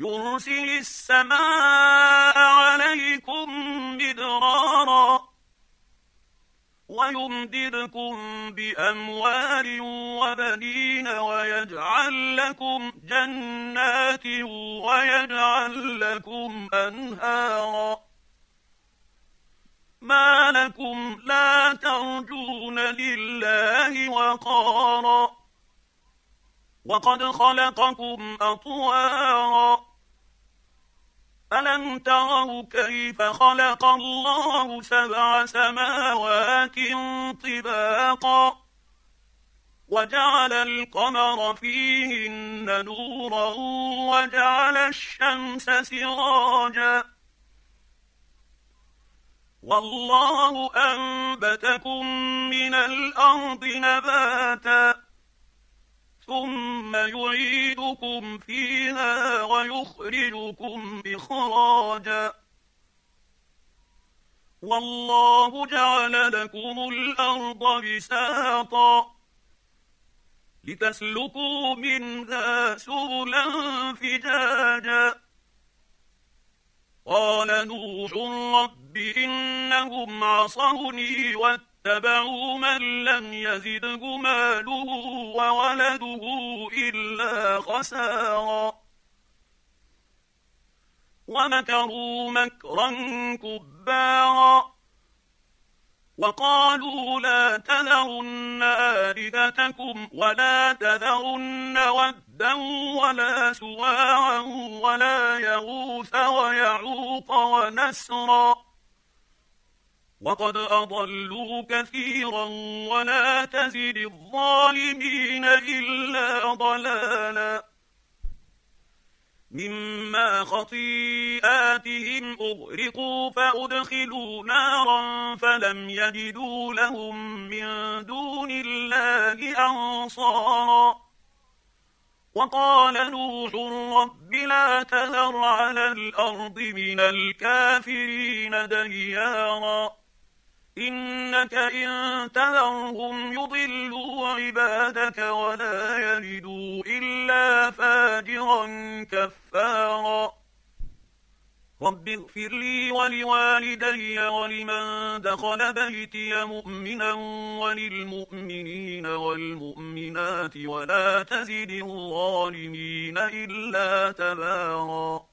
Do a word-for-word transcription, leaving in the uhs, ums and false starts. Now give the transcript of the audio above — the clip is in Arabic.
يرسل السماء عليكم مدرارا ويمددكم بأموال وبنين ويجعل لكم جنات ويجعل لكم أنهارا ما لكم لا ترجون لله وقارا وقد خلقكم أطوارا ألم تروا كيف خلق الله سبع سماوات طباقا وجعل القمر فيهن نورا وجعل الشمس سراجا والله أنبتكم من الأرض نباتا ثم يعيدكم فيها ويخرجكم إخراجا والله جعل لكم الأرض بساطا لتسلكوا منها سبلا فجاجا قال نوح رب إنهم عصوني واتبعوا من لم يزده ماله وولده إلا خسارا ومكروا مكرا كبارا وقالوا لا تذرن آلهتكم ولا تذرن ودا ولا سواعا ولا يغوث ويعوق ونسرا وقد أضلوا كثيرا ولا تزد الظالمين إلا ضلالا مما خطيئاتهم أغرقوا فأدخلوا نارا فلم يجدوا لهم من دون الله أنصارا وقال نوح رب لا تذر على الأرض من الكافرين ديارا إنك إن تذرهم يضلوا عبادك ولا يلدوا إلا فاجرا كفارا رب اغفر لي ولوالدي ولمن دخل بيتي مؤمنا وللمؤمنين والمؤمنات ولا تزد الظالمين إلا تبارا